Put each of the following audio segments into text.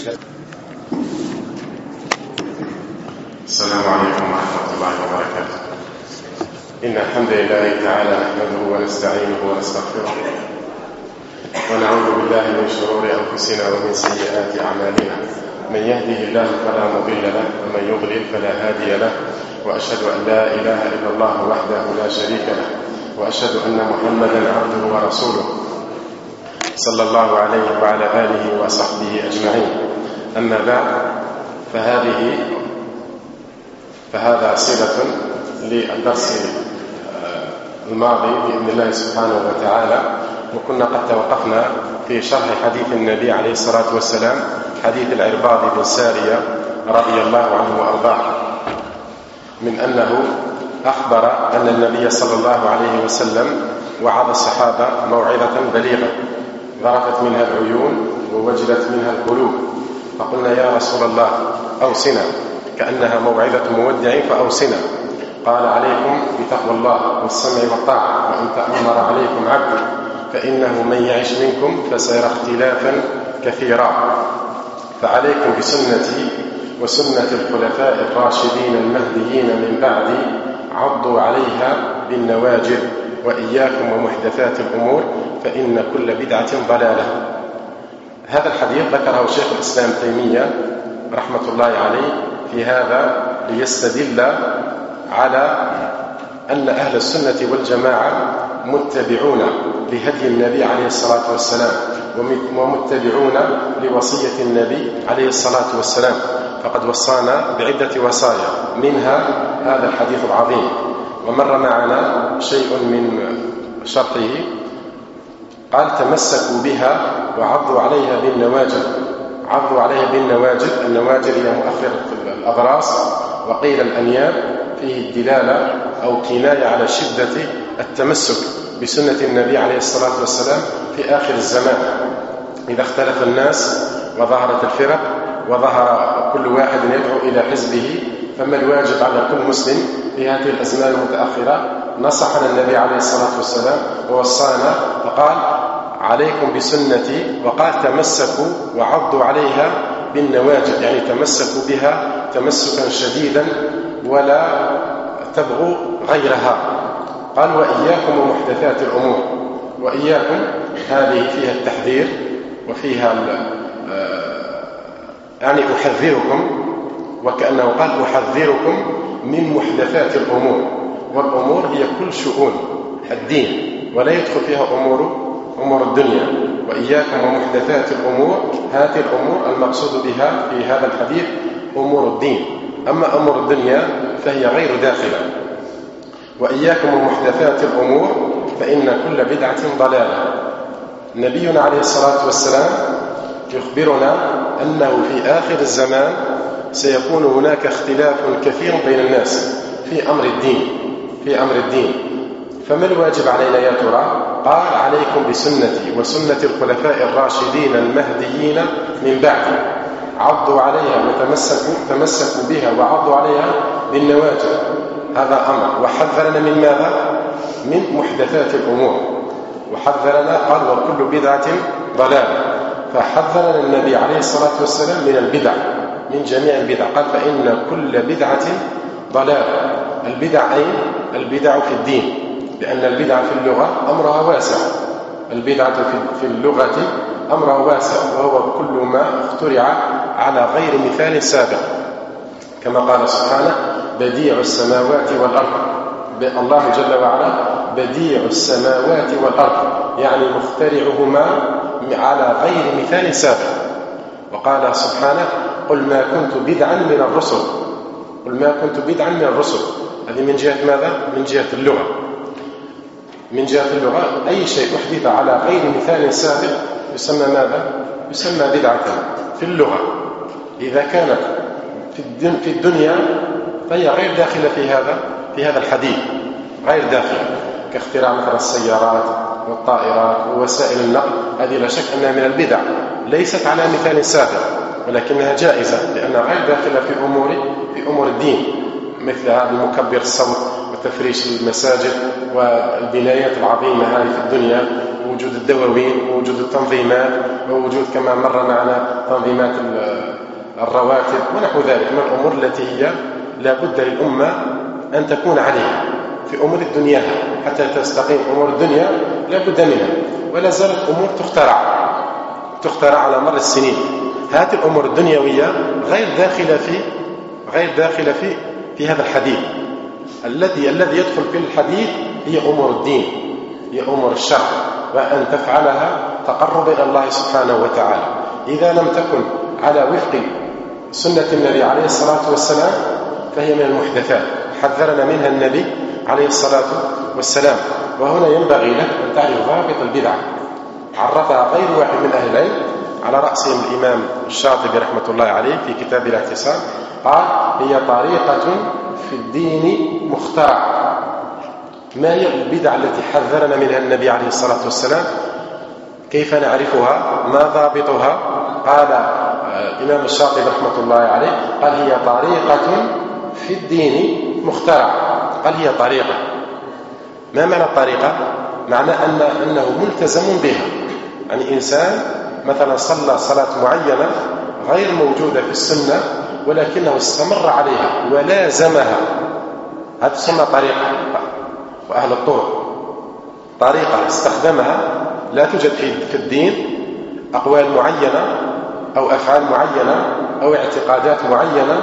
السلام عليكم ورحمة الله وبركاته. إن الحمد لله تعالى نحمده ونستعينه ونستغفره ونعوذ بالله من شرور أنفسنا ومن سيئات أعمالنا. من يهده الله فلا مضل له ومن يضلل فلا هادي له، وأشهد أن لا إله إلا الله وحده لا شريك له، وأشهد أن محمدا عبده ورسوله صلى الله عليه وعلى آله وصحبه أجمعين. أما بعد، فهذا صلة للدرس الماضي بإذن الله سبحانه وتعالى، وكنا قد توقفنا في شرح حديث النبي عليه الصلاة والسلام، حديث العرباض بن سارية رضي الله عنه وأرضاه، من أنه أخبر أن النبي صلى الله عليه وسلم وعظ الصحابة موعظة بليغة ذرفت منها العيون ووجلت منها القلوب، فقلنا يا رسول الله أوصنا، كأنها موعظة مودع فأوصنا. قال عليكم بتقوى الله والسمع والطاعة، وإن تأمر عليكم عبد فإنه من يعش منكم فسيرى اختلافا كثيرا، فعليكم بسنتي وسنة الخلفاء الراشدين المهديين من بعدي، عضوا عليها بالنواجذ، وإياكم ومحدثات الأمور فإن كل بدعة ضلالة. هذا الحديث ذكره شيخ الإسلام تيمية رحمة الله عليه في هذا ليستدل على أن أهل السنة والجماعة متبعون لهدي النبي عليه الصلاة والسلام، ومتبعون لوصية النبي عليه الصلاة والسلام، فقد وصانا بعدة وصايا، منها هذا الحديث العظيم. ومر معنا شيء من شرحه، قال تمسكوا بها وعضوا عليها بالنواجذ. عضوا عليها بالنواجذ، النواجذ هي مؤخرة الأضراس، وقيل الأنياب، فيه الدلالة أو كناية على شدة التمسك بسنة النبي عليه الصلاة والسلام في آخر الزمان، إذا اختلف الناس وظهرت الفرق وظهر كل واحد يدعو إلى حزبه، فما الواجب على كل مسلم في هذه الأزمان المتأخرة؟ نصحنا النبي عليه الصلاة والسلام ووصانا فقال عليكم بسنتي، وقال تمسكوا وعضوا عليها بالنواجذ، يعني تمسكوا بها تمسكا شديدا ولا تبغوا غيرها. قال وإياكم ومحدثات الأمور. وإياكم هذه فيها التحذير وفيها يعني أحذركم، وكأنه قال أحذركم من محدثات الأمور، والأمور هي كل شؤون الدين ولا يدخل فيها أمور الدنيا. وإياكم ومحدثات الأمور، هذه الأمور المقصود بها في هذا الحديث أمور الدين، أما أمور الدنيا فهي غير داخلة. وإياكم ومحدثات الأمور فإن كل بدعة ضلالة. نبينا عليه الصلاة والسلام يخبرنا أنه في آخر الزمان سيكون هناك اختلاف كثير بين الناس في أمر الدين. فما الواجب علينا يا ترى؟ قال عليكم بسنتي وسنة الخلفاء الراشدين المهديين من بعدي، عضوا عليها وتمسكوا بها وعضوا عليها بالنواجذ. هذا أمر. وحذرنا من ماذا؟ من محدثات الأمور. وحذرنا قال وكل بدعة ضلالة، فحذرنا النبي عليه الصلاة والسلام من البدع، من جميع البدع. قال فإن كل بدعة ضلالة. البدع أي البدع في الدين، لأن البدع في اللغة أمرها واسع. البدعة في اللغة أمرها واسع، وهو كل ما اخترع على غير مثال سابق، كما قال سبحانه بديع السماوات والأرض. الله جل وعلا بديع السماوات والأرض، يعني مخترعهما على غير مثال سابق. وقال سبحانه قل ما كنت بدعا من الرسل. قل ما كنت بدعا من الرسل. هذه من جهة ماذا؟ من جهة اللغة. من جهة اللغة أي شيء أحدث على غير مثال سابق يسمى ماذا؟ يسمى بدعة في اللغة. إذا كانت في الدنيا فهي غير داخلة في هذا الحديث، غير داخلة، كاختراع مثلا السيارات والطائرات ووسائل النقل. هذه لا شك أنها من البدع، ليست على مثال سابق، ولكنها جائزة لأنها غير داخلة في أمور الدين، مثل هذا المكبر الصوت وتفريش المساجد والبنايات العظيمة هذه في الدنيا، ووجود الدواوين ووجود التنظيمات ووجود كما مر معنا تنظيمات الرواتب ونحو ذلك من الأمور التي هي لا بد للأمة أن تكون عليها في أمور الدنيا حتى تستقيم. أمور الدنيا لا بد منها، ولا زالت أمور تخترع على مر السنين. هذه الأمور الدنيوية غير داخلة في هذا الحديث. الذي يدخل في الحديث هي أمور الدين، هي أمور الشرع، وأن تفعلها تقرب إلى الله سبحانه وتعالى. إذا لم تكن على وفق سنة النبي عليه الصلاة والسلام فهي من المحدثات حذرنا منها النبي عليه الصلاة والسلام. وهنا ينبغي لك أن تعرف ضابط البدعة، عرفها غير واحد من أهل العلم على رأسهم الإمام الشاطبي رحمة الله عليه في كتاب الاعتصام، قال هي طريقة في الدين مخترعة. ما هي البدع التي حذرنا منها النبي عليه الصلاة والسلام؟ كيف نعرفها؟ ما ضابطها؟ قال الإمام الشاطبي رحمة الله عليه قال هي طريقة في الدين مخترعة. قال هي طريقة. ما معنى الطريقة؟ معنى أنه ملتزم بها. يعني إنسان مثلا صلى صلاة معينة غير موجودة في السنة ولكنه استمر عليها ولازمها، هذا تسمى طريقة. وأهل الطرق طريقة استخدمها لا توجد في الدين، أقوال معينة أو أفعال معينة أو اعتقادات معينة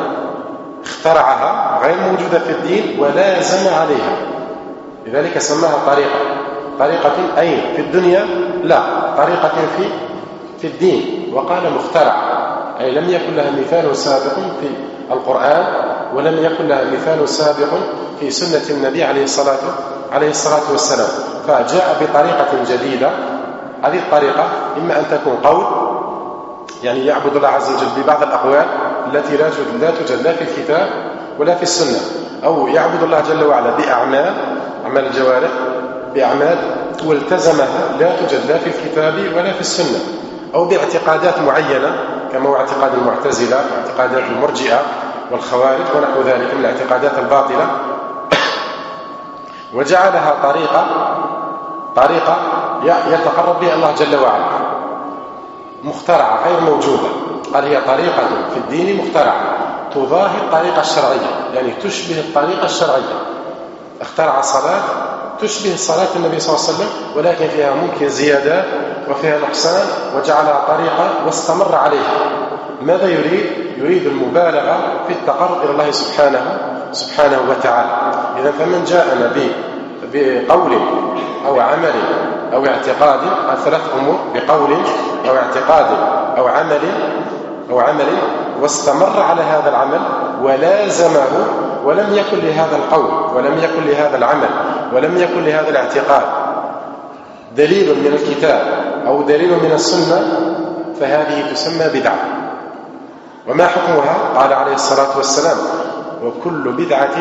اخترعها غير موجودة في الدين ولازم عليها، لذلك سماها طريقة أي في الدنيا؟ لا، طريقة في الدين. وقال مخترع، أي لم يكن لها مثال سابق في القرآن ولم يكن لها مثال سابق في سنة النبي عليه الصلاة والسلام. فجاء بطريقة جديدة. هذه الطريقة إما أن تكون قول، يعني يعبد الله عز وجل ببعض الأقوال التي لا توجد لا في الكتاب ولا في السنة، أو يعبد الله جل وعلا بأعمال الجوارح، بأعمال والتزمها لا توجد لا في الكتاب ولا في السنة، أو باعتقادات معينة كما هو اعتقاد المعتزلة واعتقادات المرجئة والخوارج ونحو ذلك من الاعتقادات الباطلة، وجعلها طريقة يتقرب بها الله جل وعلا، مخترعة غير موجودة. قال هي طريقة في الدين مخترعة تضاهي الطريقة الشرعية، يعني تشبه الطريقة الشرعية. اخترع صلاة تشبه صلاة النبي صلى الله عليه وسلم ولكن فيها ممكن زيادات وفيها نقصان، وجعلها طريقة واستمر عليها. ماذا يريد المبالغة في التقرب إلى الله سبحانه وتعالى. إذا فمن جاءنا بقول أو عمل أو اعتقاد، ثلاث أمور: بقول أو اعتقاد أو عمل واستمر على هذا العمل ولازمه، ولم يكن لهذا القول ولم يكن لهذا العمل ولم يكن لهذا الاعتقاد دليل من الكتاب أو دليل من السنة، فهذه تسمى بدعة. وما حكمها؟ قال عليه الصلاة والسلام: وكل بدعة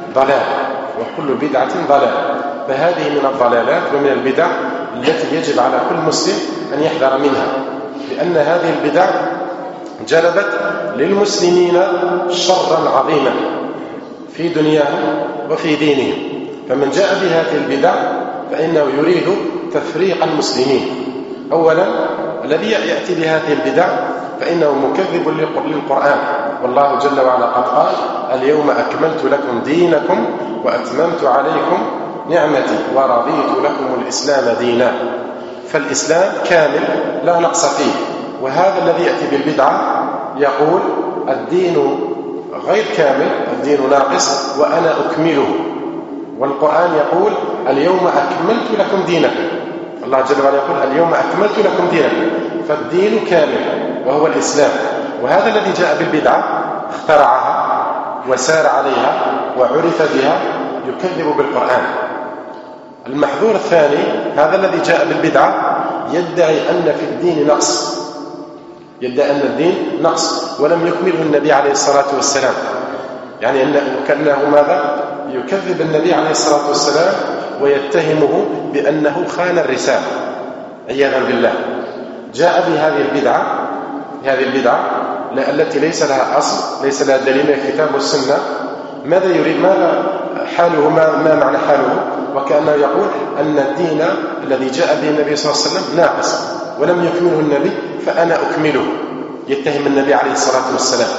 ضلالة. فهذه من الضلالات ومن البدع التي يجب على كل مسلم أن يحذر منها، لأن هذه البدع جلبت للمسلمين شرا عظيما في دنياهم وفي دينهم. فمن جاء بهذه البدع فإنه يريد تفريق المسلمين. أولا الذي يأتي بهذه البدع فإنه مكذب للقرآن، والله جل وعلا قد قال: اليوم أكملت لكم دينكم وأتممت عليكم نعمتي ورضيت لكم الإسلام دينا. فالإسلام كامل لا نقص فيه. وهذا الذي يأتي بالبدعة يقول الدين غير كامل، الدين ناقص وأنا أكمله. والقرآن يقول: اليوم أكملت لكم دينكم. الله جل وعلا يقول: اليوم أكملت لكم دينكم. فالدين كامل وهو الإسلام. وهذا الذي جاء بالبدعة اخترعها وسار عليها وعرف بها يكذب بالقرآن. المحذور الثاني هذا الذي جاء بالبدعة يدعي أن في الدين نقص، يدعي أن الدين نقص ولم يكمله النبي عليه الصلاة والسلام، يعني كأنه ماذا؟ يكذب النبي عليه الصلاة والسلام ويتهمه بأنه خان الرسالة عياذا بالله. جاء بهذه البدعة التي ليس لها أصل، ليس لها دليل من الكتاب والسنة. ماذا يريد؟ ماذا حاله؟ ما معنى حاله؟ وكأنه يقول أن الدين الذي جاء به النبي صلى الله عليه وسلم ناقص، ولم يكمله النبي فأنا أكمله، يتهم النبي عليه الصلاة والسلام.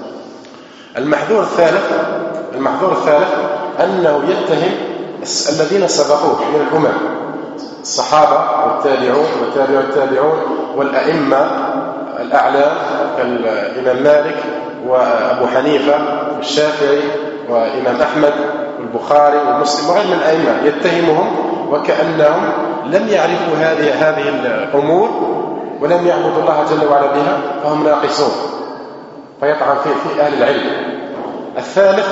المحذور الثالث أنه يتهم الذين سبقوه من الأمم، الصحابة والتابعون وتابع التابعون والأئمة الأعلام كالإمام مالك وأبو حنيفة والشافعي وإمام أحمد والبخاري ومسلم وغير من الأئمة، يتهمهم وكأنهم لم يعرفوا هذه الأمور ولم يعبدوا الله جل وعلا بها فهم ناقصون، فيطعن في أهل العلم. الثالث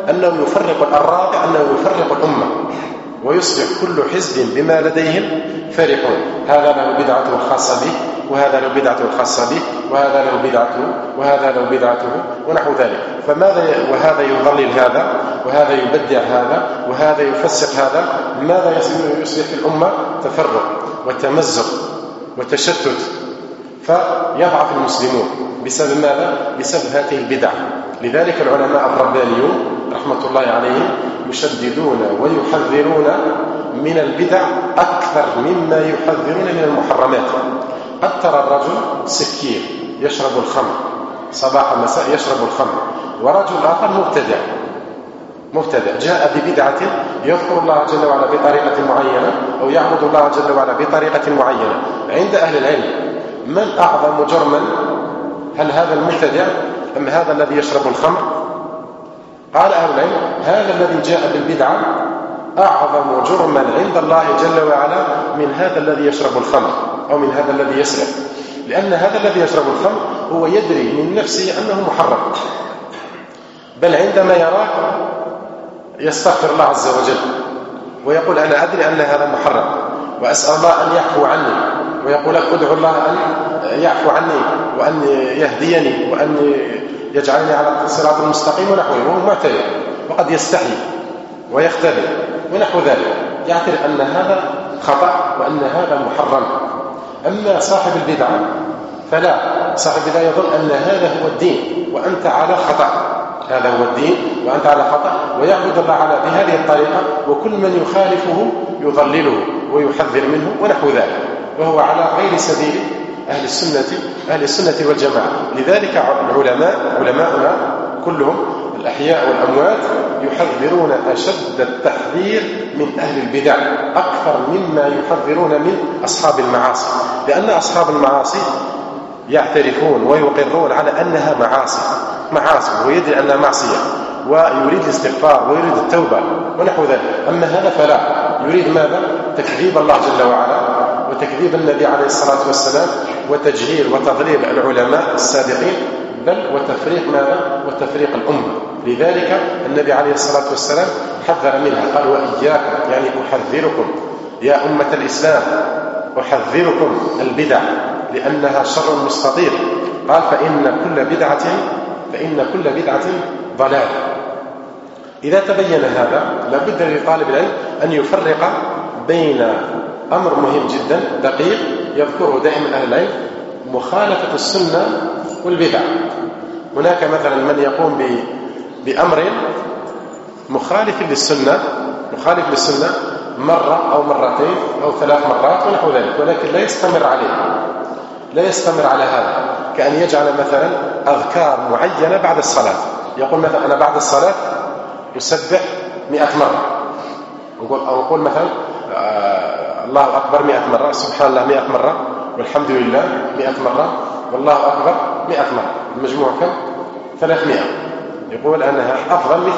الرابع أنه يفرق الأمة ويصبح كل حزب بما لديهم فرحون، هذا له بدعته الخاصة به وهذا له بدعته الخاصة به وهذا له بدعته وهذا له بدعته ونحو ذلك. وهذا يضلل هذا وهذا يبدع هذا وهذا يفسق هذا. ماذا يصبح في الأمة؟ تفرق وتمزق وتشتت، فيضعف المسلمون بسبب ماذا؟ بسبب هذه البدع. لذلك العلماء الربانيون رحمة الله عليهم يشددون ويحذرون من البدع أكثر مما يحذرون من المحرمات. قد ترى الرجل سكير يشرب الخمر صباح مساء يشرب الخمر، ورجل آخر مبتدع جاء ببدعة يذكر الله جل وعلا بطريقة معينة أو يعبد الله جل وعلا بطريقة معينة. عند أهل العلم من أعظم جرما؟ هل هذا المبتدع أم هذا الذي يشرب الخمر؟ قال أهل العلم هذا الذي جاء بالبدعة أعظم جرما عند الله جل وعلا من هذا الذي يشرب الخمر أو من هذا الذي يسرق، لأن هذا الذي يشرب الخمر هو يدري من نفسه أنه محرم، بل عندما يراك يستغفر الله عز وجل ويقول أنا أدري أن هذا محرم وأسأل الله أن يعفو عني، ويقول أدعو الله أن يعفو عني وأن يهديني وأن يجعلني على الصراط المستقيم ونحوه، وهو معترف وقد يستحي ويختبر ونحو ذلك، يعترف أن هذا خطأ وأن هذا محرم. أما صاحب البدعة فلا، صاحب البدعة يظن أن هذا هو الدين وأنت على خطأ، هذا هو الدين وأنت على خطأ، ويعبد الله على بهذه الطريقة، وكل من يخالفه يضلله ويحذر منه ونحو ذلك، وهو على غير سبيل أهل السنة والجماعة. لذلك علماؤنا كلهم الأحياء والأموات يحذرون أشد التحذير من أهل البدع أكثر مما يحذرون من أصحاب المعاصي، لأن أصحاب المعاصي يعترفون ويقرون على أنها معاصي ويدري أنها معصية ويريد الاستغفار ويريد التوبة ونحو ذلك. أما هذا فلا، يريد ماذا؟ تكذيب الله جل وعلا وتكذيب النبي عليه الصلاة والسلام وتجهيل وتضليل العلماء السابقين، بل وتفريق ماذا؟ وتفريق الأمة. لذلك النبي عليه الصلاة والسلام حذر منها، قال وإياكم، يعني أحذركم يا أمة الإسلام، أحذركم البدع لأنها شر مستطير. قال فإن كل بدعة ضلال. إذا تبين هذا لابد لطالب العلم أن يفرق بين أمر مهم جدا دقيق يذكره دائما أهل العلم: مخالفة السنة والبدع. هناك مثلا من يقوم بأمر مخالف للسنة مرة أو مرتين أو 3 مرات ونحو ذلك، ولكن لا يستمر على هذا، كأن يجعل مثلا أذكار معينة بعد الصلاة. يقول مثلا أنا بعد الصلاة يسبح 100 مرة، أو يقول مثلا الله أكبر 100 مرة، سبحان الله 100 مرة، والحمد لله 100 مرة، والله أكبر 100 مرة، المجموع كم؟ 300. يقول أنها أفضل من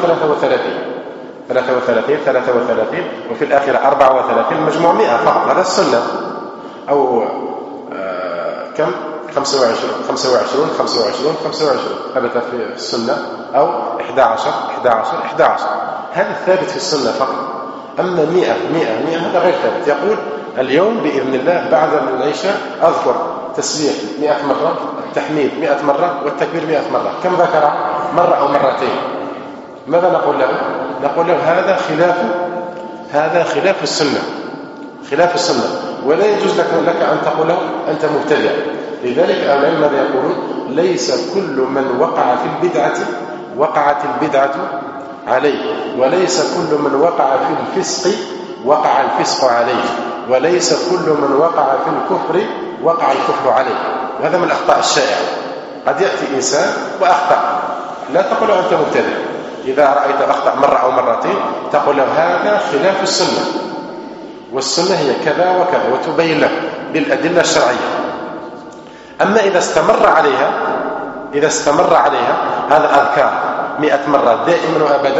33 وفي الآخرة 34، المجموع 100 فقط، هذا السنة. أو كم؟ 25 ثبت في السنة، أو 11 هذا الثابت في السنة فقط. أما 100 هذا غير ثابت. يقول اليوم بإذن الله بعد العشاء أذكر تسبيح 100 مرة، التحميد 100 مرة، والتكبير 100 مرة. كم ذكر؟ مرة أو مرتين. ماذا نقول له؟ نقول له هذا خلاف السنة، ولا يجوز لك أن تقول له أنت مبتدع. لذلك أهل العلم ماذا يقولون؟ ليس كل من وقع في البدعة وقعت البدعة عليه، وليس كل من وقع في الفسق وقع الفسق عليه، وليس كل من وقع في الكفر وقع الكفر عليه. وهذا من الأخطاء الشائعة. قد يأتي إنسان وأخطأ، لا تقول له أنت مبتدع. إذا رأيت أخطأ مرة أو مرتين تقول له هذا خلاف السنة، والسنة هي كذا وكذا، وتبين له بالأدلة الشرعية. أما إذا استمر عليها هذا أذكار 100 مرة دائما وأبدا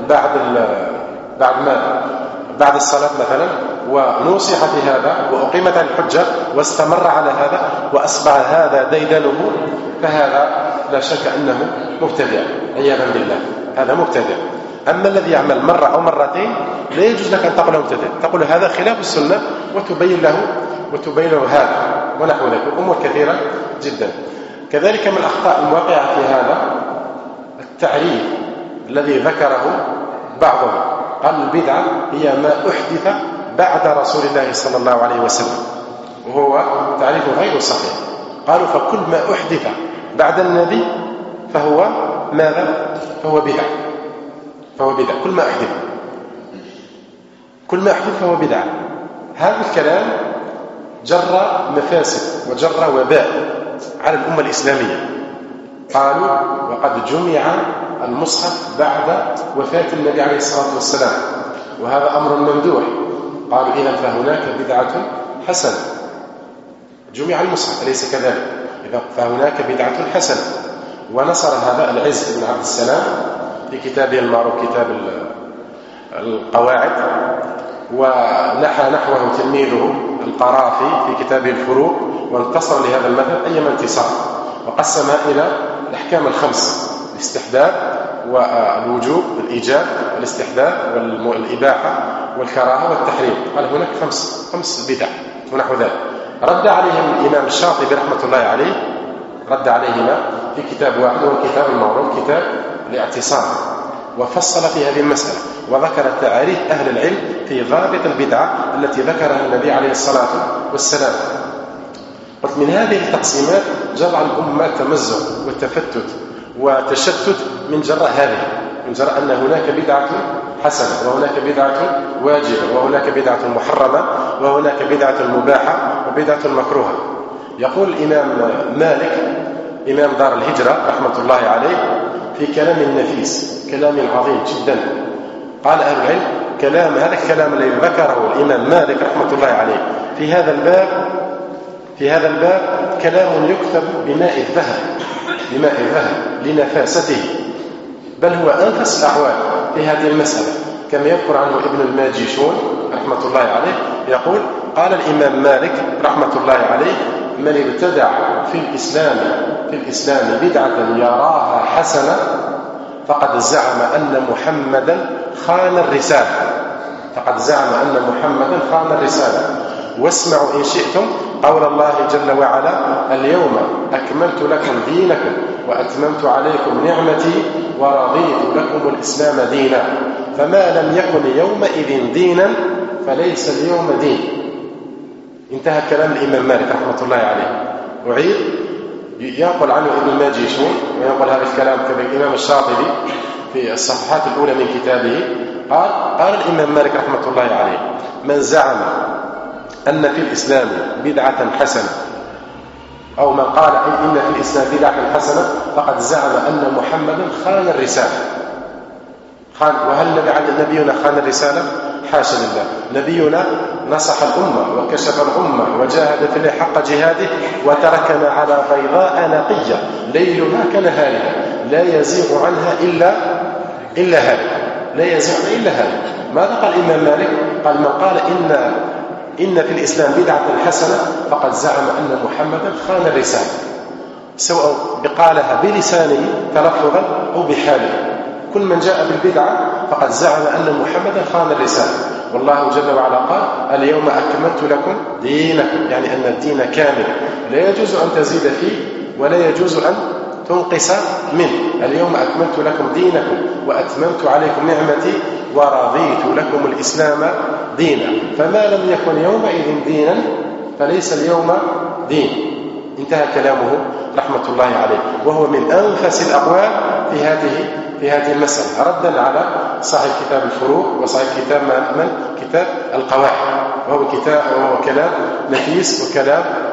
بعد الصلاة مثلا، ونوصح في هذا وأقيمت الحجة واستمر على هذا وأصبح هذا ديدنه، فهذا لا شك أنه مبتدع عياذا بالله، هذا مبتدع. أما الذي يعمل مرة أو مرتين لا يجوز لك أن تقول له مبتدع، تقول له هذا خلاف السنة وتبين له هذا ونحو ذلك. أمور كثيرة جدا. كذلك من الأخطاء الواقعة في هذا التعريف الذي ذكره بعضهم، قال البدعة هي ما أحدث بعد رسول الله صلى الله عليه وسلم، وهو تعريف غير صحيح. قالوا فكل ما أحدث بعد النبي فهو ماذا؟ فهو بدعة. كل ما أحدث فهو بدعة. هذا الكلام جر مفاسد وجر وباء على الأمة الإسلامية. قالوا وقد جمع المصحف بعد وفاة النبي عليه الصلاة والسلام، وهذا أمر ممدوح. قالوا إذن فهناك بدعة حسنة. جمع المصحف أليس كذلك؟ إذا فهناك بدعة حسنة. ونصر هذا العز بن عبد السلام في كتابه المعروف كتاب القواعد، ونحى نحوه تلميذه القرافي في كتابه الفروق، وانتصر لهذا المذهب أيما انتصار، وقسمها إلى الأحكام الخمس: الاستحباب والوجوب، الإيجاب والاستحباب والإباحة والكراهة والتحريم. قال هناك خمس بدع ونحو ذلك. رد عليهم الإمام الشاطبي رحمة الله عليه، رد عليهما في كتاب واحد، وهو كتاب المعروف كتاب الاعتصام، وفصل في هذه المسألة وذكر تعريف أهل العلم في ضابط البدعة التي ذكرها النبي عليه الصلاة والسلام. قلت من هذه التقسيمات جرى الأمة تمزق وتفتت وتشتت من جراء هذه، من جراء أن هناك بدعة حسنة، وهناك بدعة واجبة، وهناك بدعة محرمة، وهناك بدعة مباحة، وبدعة مكروهة. يقول الإمام مالك إمام دار الهجرة رحمة الله عليه في كلام نفيس، كلام عظيم جدا. قال أهل العلم هذا الكلام الذي ذكره الإمام مالك رحمة الله عليه في هذا الباب كلام يكتب بماء الذهب لنفاسته، بل هو أنفس الأحوال في هذه المسألة، كما يذكر عنه ابن الماجشون رحمة الله عليه. يقول قال الإمام مالك رحمة الله عليه: من ابتدع في الإسلام بدعة يراها حسنة فقد زعم أن محمدا خان الرسالة. واسمعوا إن شئتم قول الله جل وعلا: اليوم أكملت لكم دينكم وأتممت عليكم نعمتي ورضيت لكم الإسلام دينا، فما لم يكن يومئذ دينا فليس اليوم دين. انتهى كلام الإمام مالك رحمة الله عليه. أعيد، يقول عنه ابن الماجشون، ويقول هذا الكلام كما الإمام الشاطبي في الصفحات الأولى من كتابه. قال الإمام مالك رحمة الله عليه: من زعم أن في الإسلام بدعة حسنة، أو من قال إن في الإسلام بدعة حسنة فقد زعم أن محمدا خان الرسالة. وهل نبينا خان الرسالة؟ حاشا لله. نبينا نصح الأمة وكشف الأمة وجاهد في الله حق جهاده، وتركنا على بيضاء نقية ليلها كنهارها لا يزيغ عنها إلا هذا. ماذا قال الإمام مالك؟ قال: من قال إن في الإسلام بدعة حسنة فقد زعم أن محمدا خان الرسالة، سواء قالها بلسانه تلفظا أو بحاله. كل من جاء بالبدعة فقد زعم أن محمدا خان الرسالة. والله جل وعلا قال: اليوم أكملت لكم دينكم، يعني أن الدين كامل لا يجوز أن تزيد فيه ولا يجوز أن تنقص منه. اليوم أكملت لكم دينكم وأتممت عليكم نعمتي ورضيت لكم الإسلام دينا، فما لم يكن يومئذ دينا فليس اليوم دين. انتهى كلامه رحمة الله عليه، وهو من أنفس الأقوال في هذه المسألة، ردا على صاحب كتاب الفروق وصاحب كتاب القواعد، وهو كلام نفيس وكلام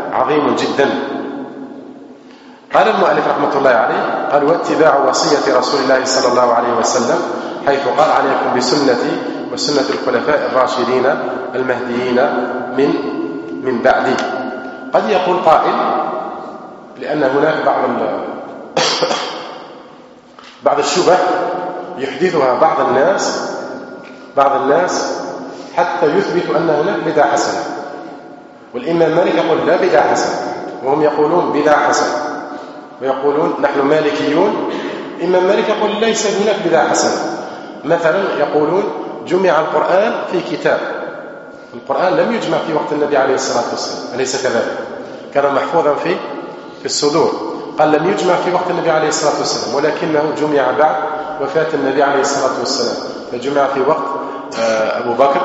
عظيم جدا. قال المؤلف رحمة الله عليه قال: واتباع وصية رسول الله صلى الله عليه وسلم، حيث قال: عليكم بسنتي وسنة الخلفاء الراشدين المهديين من بعدي. قد يقول قائل لأن هناك بعض الشبه يحدثها بعض الناس حتى يثبت أن هناك بدعة حسنة، والإمام مالك يقول لا بدعة حسنة، وهم يقولون بدعة حسنة، ويقولون نحن مالكيون. الإمام مالك يقول ليس هناك بدعة حسنة. مثلا يقولون جمع القرآن في كتاب، القرآن لم يجمع في وقت النبي عليه الصلاة والسلام، أليس كذلك؟ كان محفوظا في الصدور. قال لم يجمع في وقت النبي عليه الصلاة والسلام، ولكنه جمع بعد وفاة النبي عليه الصلاة والسلام، فجمع في وقت أبو بكر،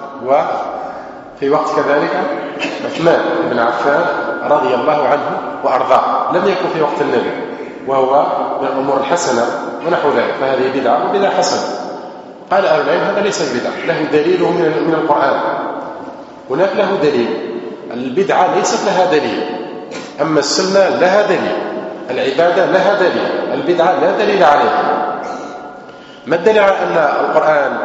وفي وقت كذلك عثمان بن عفان رضي الله عنه وأرضاه، لم يكن في وقت النبي، وهو من الأمور الحسنة ونحو ذلك، فهذه بدعة وبدعة حسنة. قال أهل العلم هذا ليس بدعة، له دليله من القرآن، هناك له دليل. البدعة ليست لها دليل، أما السنة لها دليل، العبادة لها دليل، البدعة لا دليل عليها. ما الدليل على أن القرآن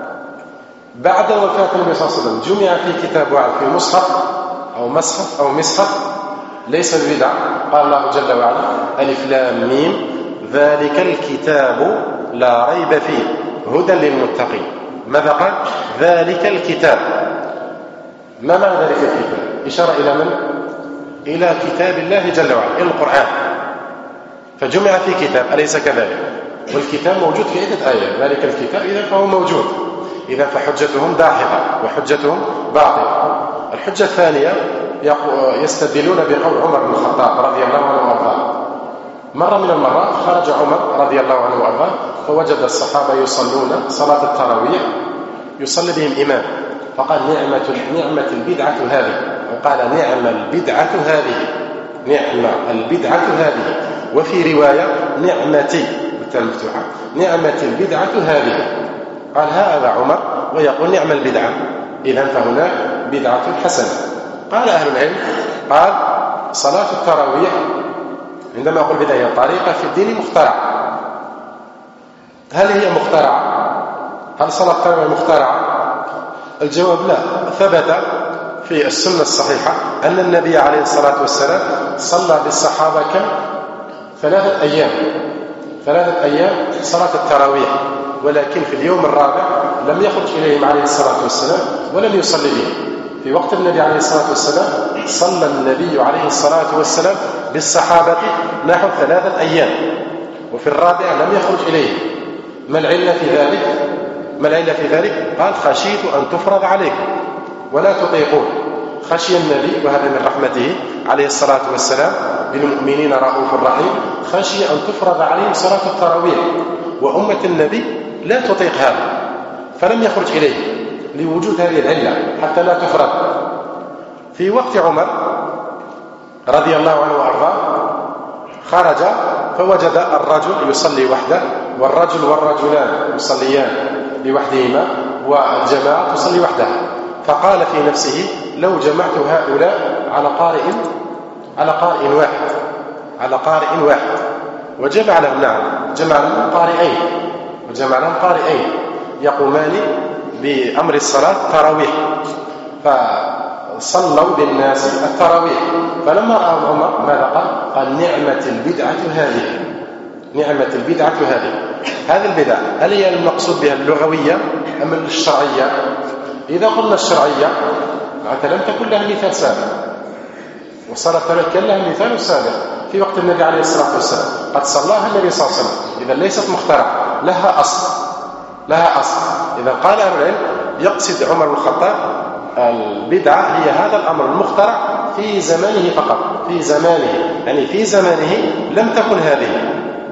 بعد وفاة النبي صلى الله عليه وسلم جمع في كتاب واحد، في مصحف أو مصحف ليس ببدعة؟ قال الله جل وعلا: ألف لام ميم ذلك الكتاب لا ريب فيه هدى للمتقين. ماذا قال؟ ذلك الكتاب. ما معنى ذلك الكتاب؟ إشارة إلى من؟ إلى كتاب الله جل وعلا، إلى القرآن. فجمع في كتاب، أليس كذلك؟ والكتاب موجود في عدة آيات، ذلك الكتاب إذا فهو موجود، إذا فحجتهم داحضة وحجتهم باطلة. الحجة الثانية يستدلون بقول عمر بن الخطاب رضي الله عنه وارضاه. مرة من المرات خرج عمر رضي الله عنه وارضاه فوجد الصحابة يصلون صلاة التراويح، يصلي بهم إمام، فقال: نعمة البدعة هذه، وقال: نعم البدعة هذه، نعم البدعة هذه. وفي رواية: نعمتي بالتاء المفتوحة، نعمة البدعة هذه. قال هذا عمر ويقول نعم البدعة، إذن فهناك بدعة حسنة. قال أهل العلم قال: صلاة التراويح عندما أقول بدعة هي طريقة في الدين مخترعة. هل هي مخترعة؟ هل صلاة التراويح مخترعة؟ الجواب لا. ثبت في السنة الصحيحة أن النبي عليه الصلاة والسلام صلى بالصحابة كم؟ 3 أيام صلاة التراويح، ولكن في اليوم الرابع لم يخرج إليهم عليه الصلاة والسلام ولم يصلي بهم. في وقت النبي عليه الصلاة والسلام صلى النبي عليه الصلاة والسلام بالصحابة نحو 3 أيام، وفي الرابع لم يخرج إليهم. ما العلة في ذلك؟ قال: خشيت أن تفرض عليكم ولا تطيقون. خشي النبي، وهذا من رحمته عليه الصلاة والسلام بالمؤمنين رؤوف رحيم، خشي أن تفرض عليهم صلاة التراويح، وأمة النبي لا تطيق هذا، فلم يخرج إليه لوجود هذه العلة حتى لا تفرض. في وقت عمر رضي الله عنه وأرضاه خرج فوجد الرجل يصلي وحده، والرجل والرجلان يصليان لوحدهما، والجماعة تصلي وحدها. فقال في نفسه: لو جمعت هؤلاء على قارئ واحد وجمع لهم، جمع لهم قارئين يقومان بأمر الصلاة تراويح، فصلوا بالناس التراويح. فلما رأى عمر ماذا قال؟ قال: نعمة البدعة هذه. هذه البدعة هل هي المقصود بها اللغوية أم الشرعية؟ إذا قلنا الشرعية معناتها لم تكن لها مثال سابق، وصلاة التراويح كان لها مثال سابق في وقت النبي عليه الصلاة والسلام، قد صلاها النبي صلى الله عليه وسلم، إذا ليست مخترعة، لها أصل. إذا قال أهل العلم يقصد عمر بن الخطاب البدعة هي هذا الأمر المخترع في زمانه فقط، يعني في زمانه لم تكن هذه،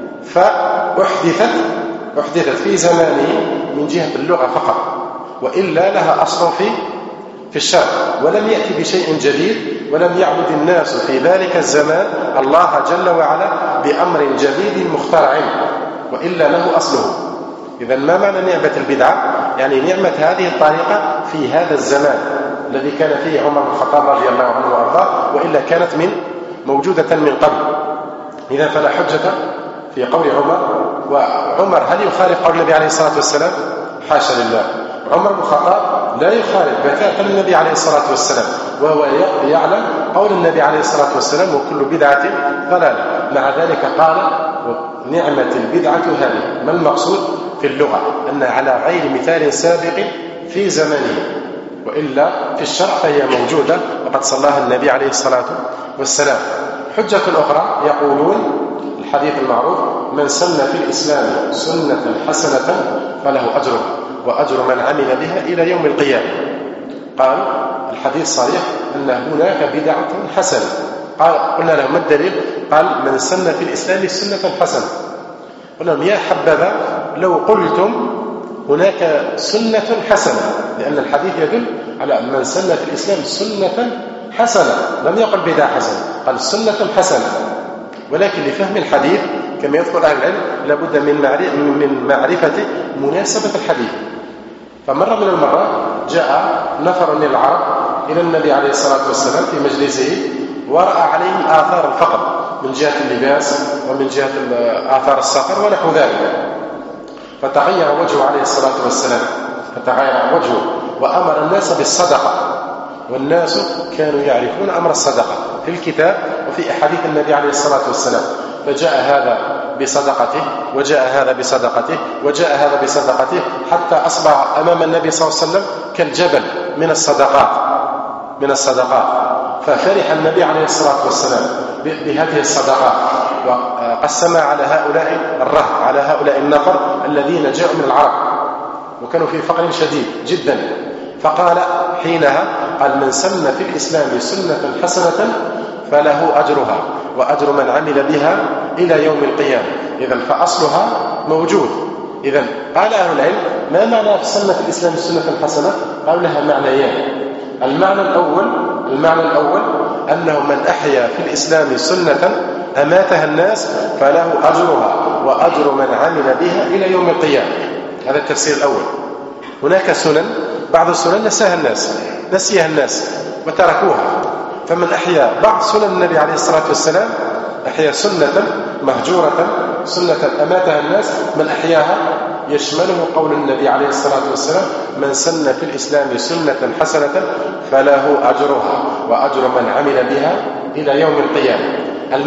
فأحدثت في زمانه من جهة اللغة فقط، وإلا لها أصل في الشرع، ولم يأتي بشيء جديد، ولم يعبد الناس في ذلك الزمان الله جل وعلا بأمر جديد مخترع، وإلا له أصله. إذن ما معنى نعمة البدعة؟ يعني نعمة هذه الطريقة في هذا الزمان، الذي كان فيه عمر بن الخطاب رضي الله عنه وأرضاه، وإلا كانت موجودة من قبل. إذا فلا حجة في قول عمر. وعمر هل يخالف قول النبي عليه الصلاة والسلام؟ حاشا لله. عمر بن الخطاب لا يخالف بتاتا النبي عليه الصلاة والسلام، وهو يعلم قول النبي عليه الصلاة والسلام: وكل بدعة ضلالة. مع ذلك قال: نعمة البدعة هذه. ما المقصود في اللغة؟ أنها على غير مثال سابق في زمانه، وإلا في الشرع فهي موجودة وقد صلاها النبي عليه الصلاة والسلام. حجة أخرى يقولون الحديث المعروف: من سن في الإسلام سنة حسنة فله أجرها وأجر من عمل بها إلى يوم القيامة. قال الحديث صريح أن هناك بدعة حسنة. قلنا لهم: ما الدليل؟ قال: من سن في الإسلام سنة حسنة. قلنا لهم: يا حبذا لو قلتم هناك سنة حسنة، لأن الحديث يدل على من سن في الإسلام سنة حسنة، لم يقل بدعة حسنة، قال سنة حسنة. ولكن لفهم الحديث كما يذكر أهل العلم لابد من معرفة مناسبة الحديث. فمرة من المرات جاء نفر من العرب إلى النبي عليه الصلاة والسلام في مجلسه، ورأى عليهم آثار الفقر من جهة اللباس ومن جهة آثار السفر ونحو ذلك، فتغير وجهه عليه الصلاة والسلام، وأمر الناس بالصدقة. والناس كانوا يعرفون أمر الصدقة في الكتاب وفي أحاديث النبي عليه الصلاة والسلام. فجاء هذا بصدقته وجاء هذا بصدقته وجاء هذا بصدقته، حتى أصبح أمام النبي صلى الله عليه وسلم كالجبل من الصدقات. ففرح النبي عليه الصلاة والسلام بهذه الصدقات، وقسمها على هؤلاء الرهط، على هؤلاء النفر الذين جاءوا من العرب وكانوا في فقر شديد جدا. فقال حينها: قال: من سن في الإسلام سنة حسنة فله أجرها وأجر من عمل بها إلى يوم القيامة. إذن فأصلها موجود. إذن قال أهل العلم: ما معنى سنة في الإسلام سنة حسنة؟ قالوا لها معنيان. المعنى الأول أنه من أحيا في الإسلام سنة أماتها الناس فله أجرها وأجر من عمل بها إلى يوم القيامة. هذا التفسير الأول. هناك سنن، بعض السنن نسيها الناس وتركوها، فمن أحيا بعض سنن النبي عليه الصلاة والسلام أحيا سنة مهجورة، سنة أماتها الناس، من أحياها يشمله قول النبي عليه الصلاة والسلام: من سن في الإسلام سنة حسنة فله أجرها وأجر من عمل بها إلى يوم القيامة.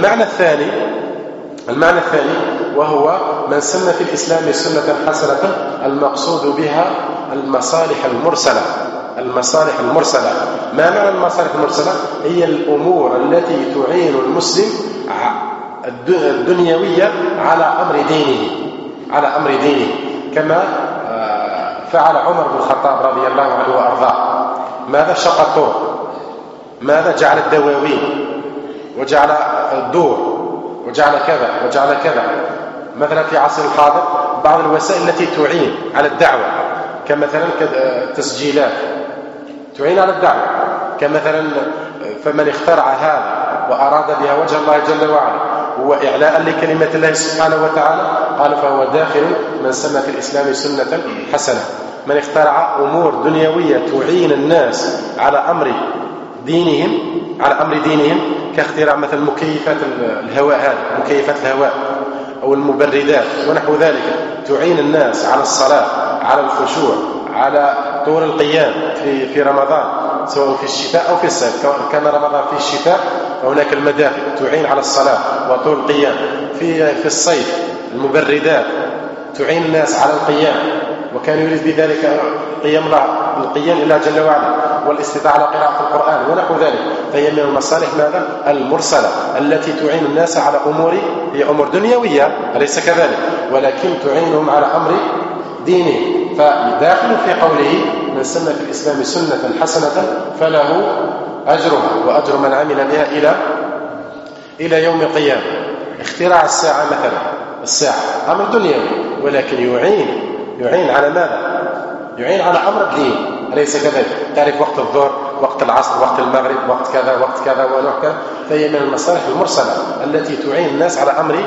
المعنى الثاني وهو من سن في الإسلام سنة حسنة، المقصود بها المصالح المرسلة. ما معنى المصالح المرسلة؟ هي الأمور التي تعين المسلم الدنيوية على أمر دينه، كما فعل عمر بن الخطاب رضي الله عنه وأرضاه. ماذا؟ شق الطرق، ماذا؟ جعل الدواوين، وجعل الدور، وجعل كذا. مثلا في عصر الحاضر بعض الوسائل التي تعين على الدعوة، كمثلا تسجيلات تعين على الدعوة، كمثلا فمن اخترع هذا وأراد بها وجه الله جل وعلا وإعلاء لكلمة الله سبحانه وتعالى، قال فهو داخل من سن في الإسلام سنة حسنة. من اخترع أمور دنيوية تعين الناس على أمر دينهم كاختراع مثلا مكيفات الهواء، أو المبردات ونحو ذلك، تعين الناس على الصلاة، على الخشوع، على طول القيام في رمضان، سواء في الشتاء أو في الصيف. كان رمضان في الشتاء فهناك المدافئ تعين على الصلاة وطول القيام. في الصيف المبردات تعين الناس على القيام، وكان يريد بذلك القيام إلى جل وعلا والاستطاعة على قراءة القرآن ونحو ذلك. فهي من المصالح ماذا؟ المرسلة، التي تعين الناس على هي أمور دنيوية، أليس كذلك؟ ولكن تعينهم على أمر دينه. فداخل في قوله: من سن في الإسلام سنة حسنة فله أجرها وأجر من عمل بها إلى يوم القيامة. اختراع الساعة مثلا، الساعة أمر دنيوي، ولكن يعين على ماذا؟ يعين على أمر الدين، أليس كذلك؟ تعرف وقت الظهر، وقت العصر، وقت المغرب، وقت كذا ونوع كذا. فهي من المصالح المرسلة التي تعين الناس على أمر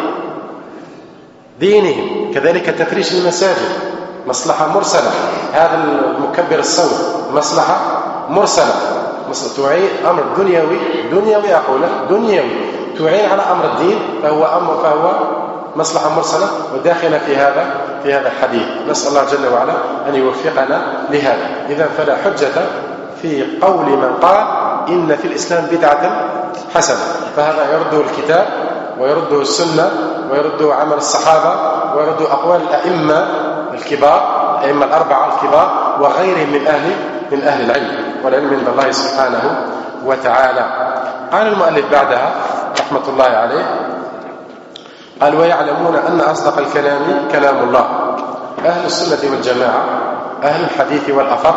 دينهم. كذلك تفريش المساجد، مصلحة مرسلة. هذا المكبر الصوت، مصلحة مرسلة تعين أمر دنيوي أقول دنيوي تعين على أمر الدين فهو مصلحة مرسلة وداخلة في هذا الحديث. نسأل الله جل وعلا أن يوفقنا لهذا. إذا فلا حجة في قول من قال إن في الإسلام بدعة حسنة، فهذا يرده الكتاب ويرده السنة ويرده عمل الصحابة ويرده أقوال الأئمة الكبار، الأئمة الأربعة الكبار وغيرهم من أهل العلم والعلم عند الله سبحانه وتعالى. قال المؤلف بعدها رحمة الله عليه قال ويعلمون أن أصدق الكلام كلام الله. أهل السنة والجماعة أهل الحديث والأثر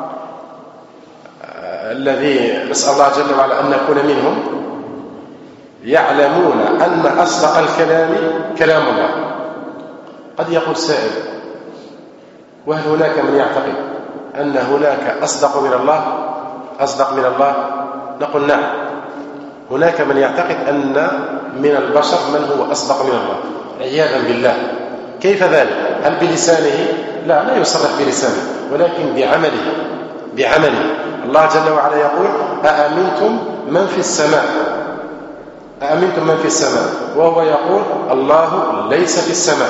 الذي نسأل الله جل وعلا أن نكون منهم يعلمون أن أصدق الكلام كلام الله. قد يقول سائل وهل هناك من يعتقد أن هناك أصدق من الله؟ نقول نعم، هناك من يعتقد أن من البشر من هو أصدق من الله عياذا بالله. كيف ذلك؟ هل بلسانه؟ لا يصرح بلسانه، ولكن بعمله. الله جل وعلا يقول أأمنتم من في السماء وهو يقول الله ليس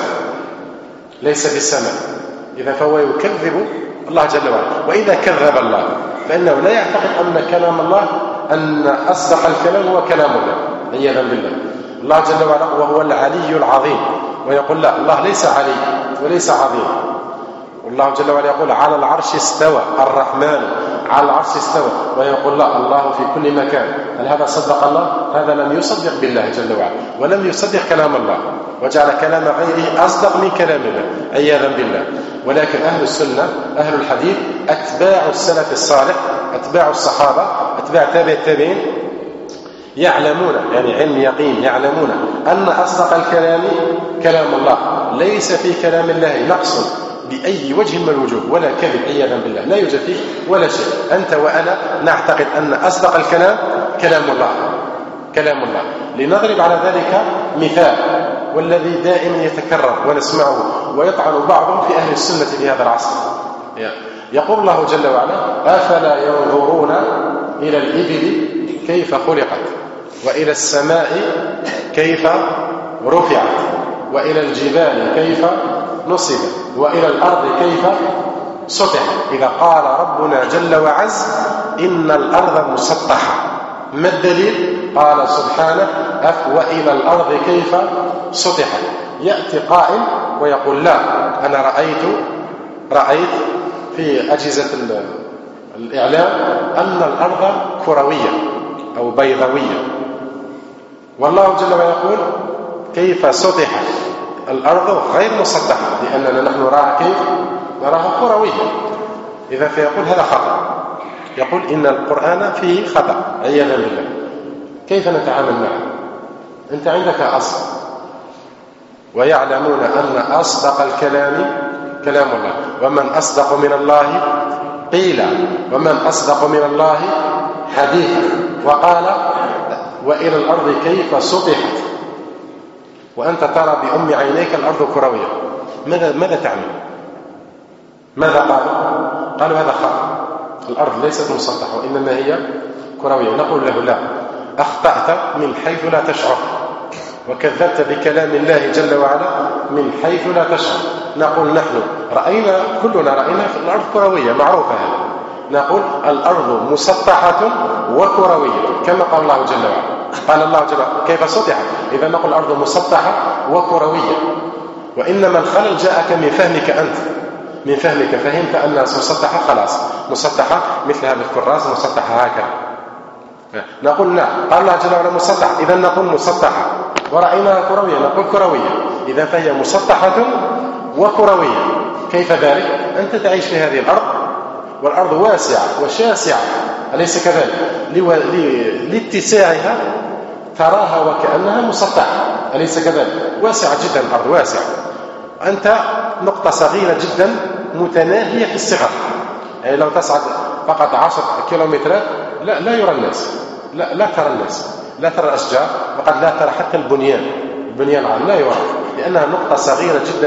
في السماء. إذا فهو يكذب الله جل وعلا. وإذا كذب الله فإنه لا يعتقد أن كلام الله أن أصدق الكلام هو كلام الله عياذا بالله. الله جل وعلا وهو العلي العظيم ويقول لا، الله ليس علي وليس عظيم. والله جل وعلا يقول على العرش استوى، الرحمن على العرش استوى، ويقول لا، الله في كل مكان. هل هذا صدق الله؟ هذا لم يصدق بالله جل وعلا ولم يصدق كلام الله وجعل كلام غيره أصدق من كلام الله عياذا بالله. ولكن أهل السنة أهل الحديث أتباع السلف الصالح أتباع الصحابة أتباع تابع التابعين يعلمون، يعني علم يقين، يعلمون أن أصدق الكلام كلام الله، ليس في كلام الله نقص بأي وجه من الوجوه ولا كذب عياذا بالله، لا يوجد فيه ولا شيء. أنت وأنا نعتقد أن أصدق الكلام كلام الله. لنضرب على ذلك مثال والذي دائما يتكرر ونسمعه ويطعن بعضهم في أهل السنة في هذا العصر. يقول الله جل وعلا أفلا ينظرون إلى الإبل كيف خلقت وإلى السماء كيف رفعت وإلى الجبال كيف نصبت وإلى الأرض كيف سطحت. إذا قال ربنا جل وعز إن الأرض مسطحة، ما الدليل؟ قال سبحانه وإلى الأرض كيف سطحت. يأتي قائل ويقول لا، أنا رأيت في أجهزة الإعلام أن الأرض كروية أو بيضاوية، والله جل وعلا يقول كيف سطحت الأرض غير مسطحة، لأننا نحن نراها كروية. إذا فيقول هذا خطأ، يقول إن القرآن فيه خطأ عياذا بالله. كيف نتعامل معه؟ أنت عندك أصل، ويعلمون أن أصدق الكلام كلام الله، ومن أصدق من الله قيلا ومن أصدق من الله حديثا. وقال وإلى الأرض كيف سطحت، وأنت ترى بأم عينيك الأرض كروية. ماذا تعمل؟ ماذا قالوا هذا خطأ، الأرض ليست مسطحة وإنما هي كروية. نقول له لا، أخطأت من حيث لا تشعر، وكذبت بكلام الله جل وعلا من حيث لا تشعر. نقول نحن كلنا رأينا في الأرض كروية، معروفة هذا. نقول الأرض مسطحة وكروية كما قال الله جل وعلا. قال الله جل وعلا كيف سطحت، إذا نقول الأرض مسطحة وكروية. وإنما الخلل جاءك من فهمك أنت، من فهمك فهمت أنها مسطحة، خلاص مسطحة مثل هذا الكراس مسطحة هكذا. نقول نعم، قال الله جل وعلا مسطحة، إذا نقول مسطحة. ورأيناها كروية، نقول كروية، إذا فهي مسطحة وكروية. كيف ذلك؟ أنت تعيش في هذه الأرض والأرض واسعة وشاسعة، أليس كذلك؟ لاتساعها تراها وكأنها مسطحة، أليس كذلك؟ واسعة جدا الأرض، واسعة. أنت نقطة صغيرة جدا متناهية في الصغر، يعني لو تصعد فقط 10 كيلومترات لا يرى الناس، لا ترى الناس، لا ترى الأشجار، وقد لا ترى حتى البنيان العام لا يرى، لأنها نقطة صغيرة جدا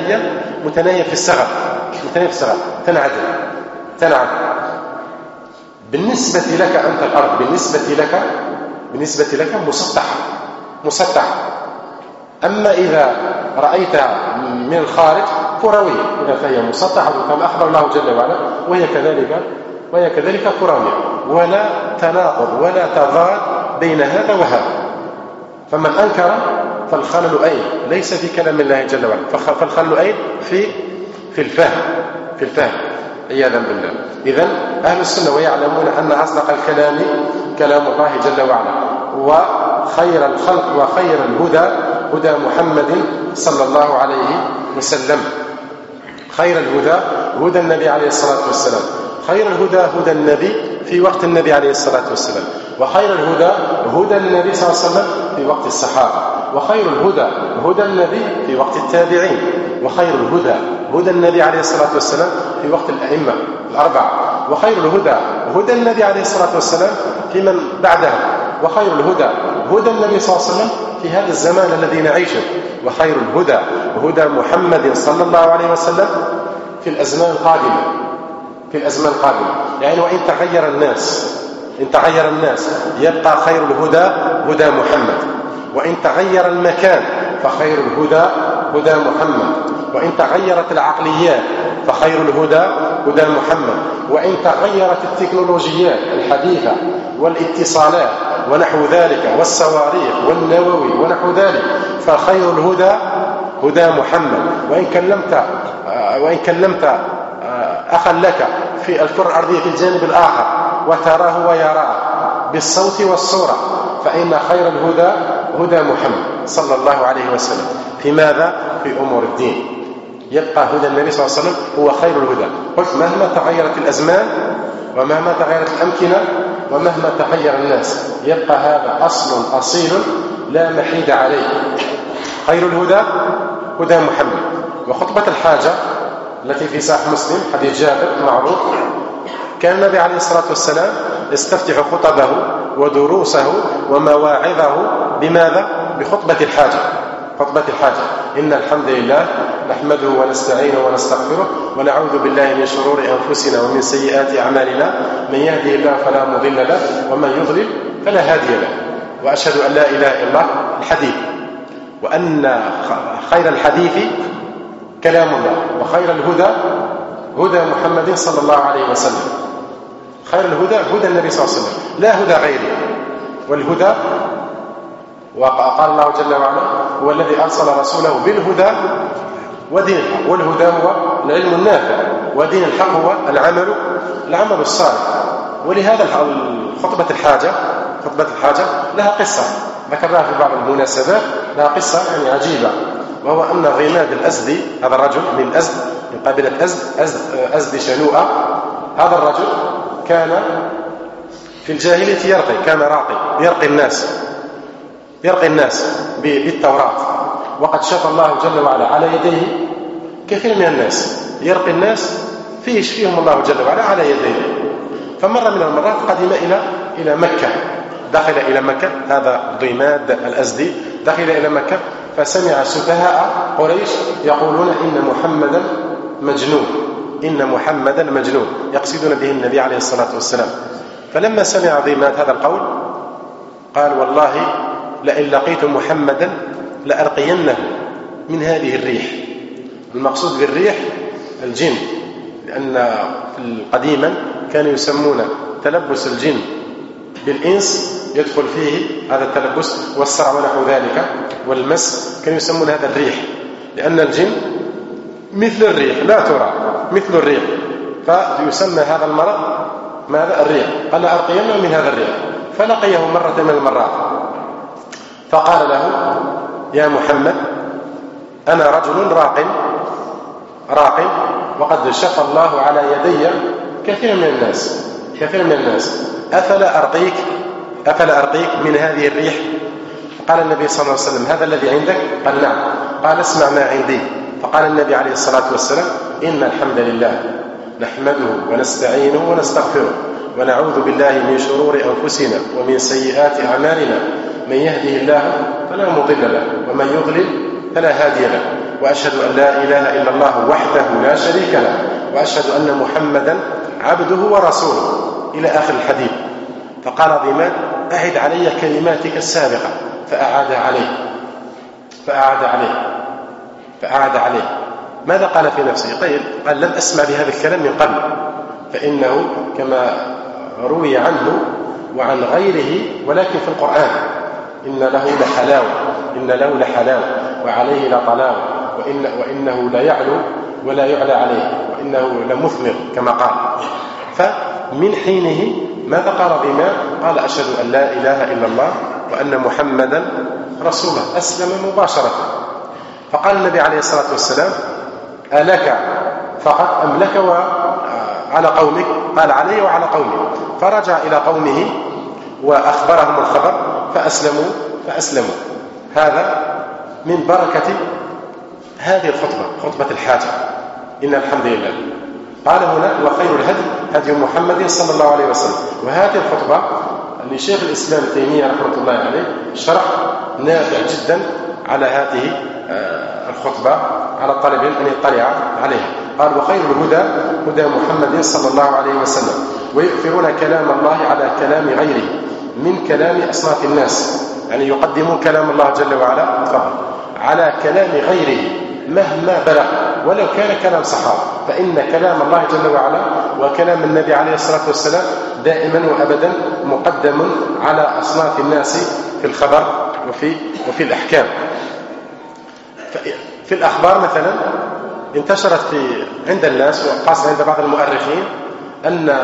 متناهية في الصغر، تنعدل. بالنسبة لك أنت الأرض بالنسبة لك مسطحة. أما إذا رأيتها من الخارج كروية، فهي مسطحة كما أخبر الله جل وعلا، وهي كذلك كروية، ولا تناقض ولا تضاد بين هذا وهذا. فمن أنكر فالخلل أين؟ ليس في كلام الله جل وعلا، فالخلل أين؟ في الفهم عياذا بالله. إذن أهل السنة ويعلمون أن أصدق الكلام كلام الله جل وعلا، وخير الخلق وخير الهدى هدى محمد صلى الله عليه وسلم. خير الهدى هدى النبي عليه الصلاة والسلام، خير الهدى هدى النبي في وقت النبي عليه الصلاة والسلام، وخير الهدى هدى النبي صلى الله عليه وسلم في وقت الصحابة، وخير الهدى هدى النبي في وقت التابعين، وخير الهدى هدى النبي عليه الصلاة والسلام في وقت الأئمة الأربعة، وخير الهدى هدى النبي عليه الصلاة والسلام في من بعده، وخير الهدى هدى النبي صلى الله عليه وسلم في هذا الزمان الذي نعيشه، وخير الهدى هدى محمد صلى الله عليه وسلم في الأزمان القادمة. يعني وإن تغير الناس يبقى خير الهدى هدى محمد، وإن تغير المكان فخير الهدى هدى محمد، وإن تغيرت العقليات فخير الهدى هدى محمد، وإن تغيرت التكنولوجيات الحديثة والاتصالات ونحو ذلك والصواريخ والنووي ونحو ذلك فخير الهدى هدى محمد. وإن كلمت أخا لك في الكرة الأرضية في الجانب الآخر وتراه ويراه بالصوت والصورة فإن خير الهدى هدى محمد صلى الله عليه وسلم. في ماذا؟ في أمور الدين يبقى هدى النبي صلى الله عليه وسلم هو خير الهدى. قلت مهما تغيرت الأزمان ومهما تغيرت الأمكنة ومهما تغير الناس يبقى هذا أصل أصيل لا محيد عليه. خير الهدى هدى محمد. وخطبة الحاجة التي في صحيح مسلم حديث جابر معروف، كان النبي عليه الصلاة والسلام يستفتح خطبه ودروسه ومواعظه بماذا؟ بخطبة الحاجة. خطبة الحاجة: إن الحمد لله نحمده ونستعينه ونستغفره ونعوذ بالله من شرور أنفسنا ومن سيئات أعمالنا، من يهده الله فلا مضل له ومن يضلل فلا هادي له، وأشهد أن لا إله إلا الله. الحديث: وأن خير الحديث كلام الله، وخير الهدى هدى محمد صلى الله عليه وسلم. خير الهدى هدى النبي صلى الله عليه وسلم لا هدى غيره. والهدى، وقال الله جل وعلا: هو الذي أرسل رسوله بالهدى ودين الحق. والهدى هو العلم النافع، ودين الحق هو العمل الصالح. ولهذا خطبة الحاجة لها قصة ذكرناها في بعض المناسبات، لها قصة يعني عجيبة، وهو أن غماد الأزدي، هذا الرجل من أزد، من قبيلة أزد شنوءة، هذا الرجل كان في الجاهلية يرقي، كان راقي يرقي الناس بالتوراة، وقد شفى الله جل وعلا على يديه كثير من الناس، يرقي الناس يشفيهم الله جل وعلا على يديه. فمرة من المرات قدم إلى مكة، دخل إلى مكة، هذا ضماد الأزدي دخل إلى مكة، فسمع سفهاء قريش يقولون إن محمدا مجنون، يقصدون به النبي عليه الصلاة والسلام. فلما سمع ضماد هذا القول قال: والله لئن لقيت محمدا لأرقينه من هذه الريح. المقصود بالريح الجن، لأن قديما كانوا يسمون تلبس الجن بالإنس، يدخل فيه هذا التلبس والصرع ونحو ذلك والمس، كانوا يسمون هذا الريح، لأن الجن مثل الريح لا ترى، مثل الريح، فيسمى هذا المرض ماذا؟ الريح. قال: أرقينه من هذا الريح. فلقيه مرة من المرات فقال له: يا محمد، أنا رجل راق وقد شفى الله على يدي كثير من الناس، أفلا أرقيك من هذه الريح؟ قال النبي صلى الله عليه وسلم: هذا الذي عندك؟ قال: نعم. قال: اسمع ما عندي. فقال النبي عليه الصلاة والسلام: إن الحمد لله نحمده ونستعينه ونستغفره ونعوذ بالله من شرور أنفسنا ومن سيئات أعمالنا، من يهده الله فلا مضل له ومن يضلل فلا هادي له، وأشهد أن لا إله إلا الله وحده لا شريك له، وأشهد أن محمدا عبده ورسوله. إلى آخر الحديث. فقال ضيمان: أعد علي كلماتك السابقة. فأعاد عليه. ماذا قال في نفسه؟ قال: لم أسمع بهذا الكلام من قبل، فإنه كما روي عنه وعن غيره ولكن في القرآن: إن له لحلاوة وعليه لطلاوة وإنه لا يعلو ولا يعلى عليه وإنه لمثمر كما قال. فمن حينه ماذا قال ضيمان؟ قال: أشهد أن لا إله إلا الله وأن محمدا رسول الله. أسلم مباشرة. فقال النبي عليه الصلاة والسلام: ألك فقط أم لك وعلى قومك؟ قال: علي وعلى قومي. فرجع إلى قومه وأخبرهم الخبر فأسلموا. هذا من بركة هذه الخطبة، خطبة الحاجة. إن الحمد لله. قال هنا: وخير الهدي هدي محمد صلى الله عليه وسلم. وهذه الخطبة لشيخ الإسلام تيمية رحمة الله عليه شرح نافع جدا على هذه الخطبة على الطالب أن يطلع عليها. قال: وخير الهدى هدى محمد صلى الله عليه وسلم، ويؤثرون كلام الله على كلام غيره من كلام أصناف الناس، يعني يقدمون كلام الله جل وعلا على كلام غيره مهما بلغ ولو كان كلام صحابة، فإن كلام الله جل وعلا وكلام النبي عليه الصلاة والسلام دائما وأبدا مقدم على أصناف الناس في الخبر وفي الأحكام. في الأخبار مثلا انتشرت عند الناس وخاصة عند بعض المؤرخين أن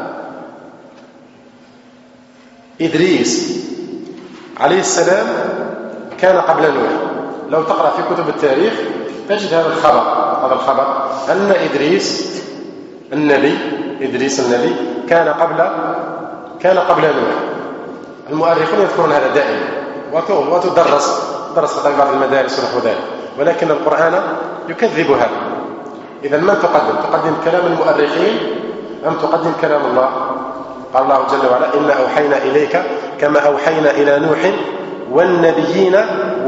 إدريس عليه السلام كان قبل نوح. لو تقرأ في كتب التاريخ تجد هذا الخبر أن إدريس النبي كان قبل نوح. المؤرخون يذكرون هذا دائما وتدرس في بعض المدارس ونحو ذلك، ولكن القرآن يكذب هذا. إذا من تقدم كلام المؤرخين أم تقدم كلام الله؟ قال الله جل وعلا: إنا أوحينا إليك كما أوحينا إلى نوح والنبيين